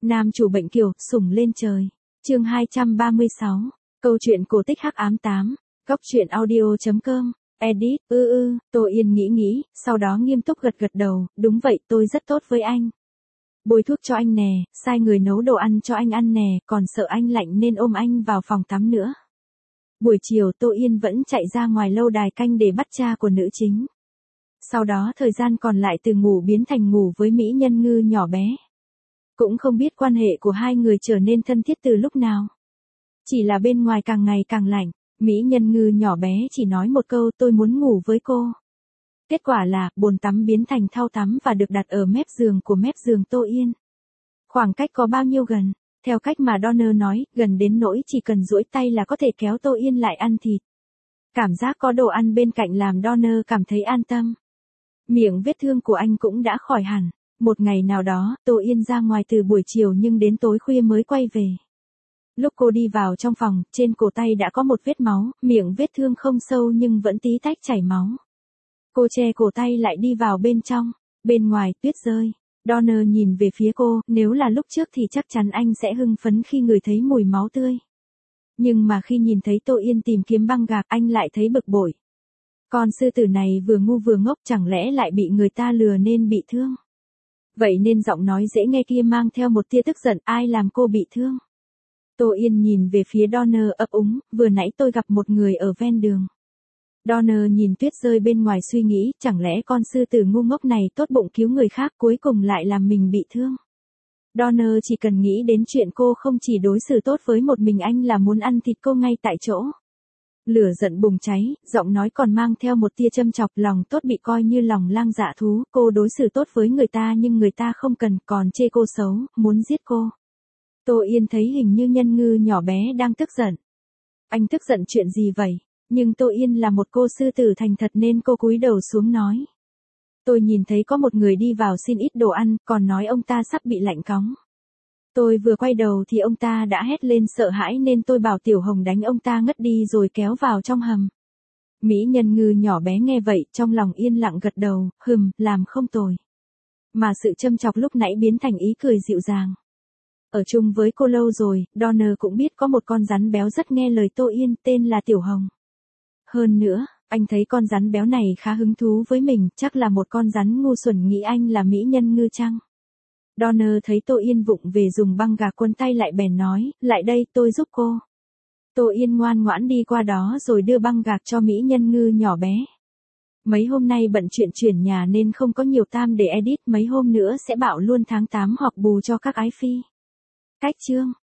Nam chủ bệnh kiều, sủng lên trời. Chương 236. Câu chuyện cổ tích hắc ám 8. Góc truyện audio.com. Edit. Tô Yên nghĩ, sau đó nghiêm túc gật đầu, đúng vậy, tôi rất tốt với anh. Bôi thuốc cho anh nè, sai người nấu đồ ăn cho anh ăn nè, còn sợ anh lạnh nên ôm anh vào phòng tắm nữa. Buổi chiều Tô Yên vẫn chạy ra ngoài lâu đài canh để bắt cha của nữ chính. Sau đó thời gian còn lại từ ngủ biến thành ngủ với mỹ nhân ngư nhỏ bé. Cũng không biết quan hệ của hai người trở nên thân thiết từ lúc nào. Chỉ là bên ngoài càng ngày càng lạnh, mỹ nhân ngư nhỏ bé chỉ nói một câu tôi muốn ngủ với cô. Kết quả là bồn tắm biến thành thau tắm và được đặt ở mép giường Tô Yên. Khoảng cách có bao nhiêu gần? Theo cách mà Donner nói, gần đến nỗi chỉ cần duỗi tay là có thể kéo Tô Yên lại ăn thịt. Cảm giác có đồ ăn bên cạnh làm Donner cảm thấy an tâm. Miệng vết thương của anh cũng đã khỏi hẳn. Một ngày nào đó, Tô Yên ra ngoài từ buổi chiều nhưng đến tối khuya mới quay về. Lúc cô đi vào trong phòng, trên cổ tay đã có một vết máu, miệng vết thương không sâu nhưng vẫn tí tách chảy máu. Cô che cổ tay lại đi vào bên trong, bên ngoài tuyết rơi. Donner nhìn về phía cô, nếu là lúc trước thì chắc chắn anh sẽ hưng phấn khi ngửi thấy mùi máu tươi. Nhưng mà khi nhìn thấy Tô Yên tìm kiếm băng gạc anh lại thấy bực bội. Con sư tử này vừa ngu vừa ngốc chẳng lẽ lại bị người ta lừa nên bị thương. Vậy nên giọng nói dễ nghe kia mang theo một tia tức giận ai làm cô bị thương. Tô Yên nhìn về phía Donner ấp úng, vừa nãy tôi gặp một người ở ven đường. Donner nhìn tuyết rơi bên ngoài suy nghĩ, chẳng lẽ con sư tử ngu ngốc này tốt bụng cứu người khác cuối cùng lại làm mình bị thương. Donner chỉ cần nghĩ đến chuyện cô không chỉ đối xử tốt với một mình anh là muốn ăn thịt cô ngay tại chỗ. Lửa giận bùng cháy, giọng nói còn mang theo một tia châm chọc lòng tốt bị coi như lòng lang dạ thú. Cô đối xử tốt với người ta nhưng người ta không cần còn chê cô xấu, muốn giết cô. Tô Yên thấy hình như nhân ngư nhỏ bé đang tức giận. Anh tức giận chuyện gì vậy? Nhưng Tô Yên là một cô sư tử thành thật nên cô cúi đầu xuống nói. Tôi nhìn thấy có một người đi vào xin ít đồ ăn, còn nói ông ta sắp bị lạnh cóng. Tôi vừa quay đầu thì ông ta đã hét lên sợ hãi nên tôi bảo Tiểu Hồng đánh ông ta ngất đi rồi kéo vào trong hầm. Mỹ nhân ngư nhỏ bé nghe vậy trong lòng yên lặng gật đầu, làm không tồi. Mà sự châm chọc lúc nãy biến thành ý cười dịu dàng. Ở chung với cô lâu rồi, Donner cũng biết có một con rắn béo rất nghe lời Tô Yên tên là Tiểu Hồng. Hơn nữa, anh thấy con rắn béo này khá hứng thú với mình, chắc là một con rắn ngu xuẩn nghĩ anh là mỹ nhân ngư chăng. Donner thấy Tô Yên vụng về dùng băng gạc quấn tay lại bèn nói, lại đây tôi giúp cô. Tô Yên ngoan ngoãn đi qua đó rồi đưa băng gạc cho mỹ nhân ngư nhỏ bé. Mấy hôm nay bận chuyện chuyển nhà nên không có nhiều time để edit, mấy hôm nữa sẽ bảo luôn tháng 8 hoặc bù cho các ái phi. Cách chương.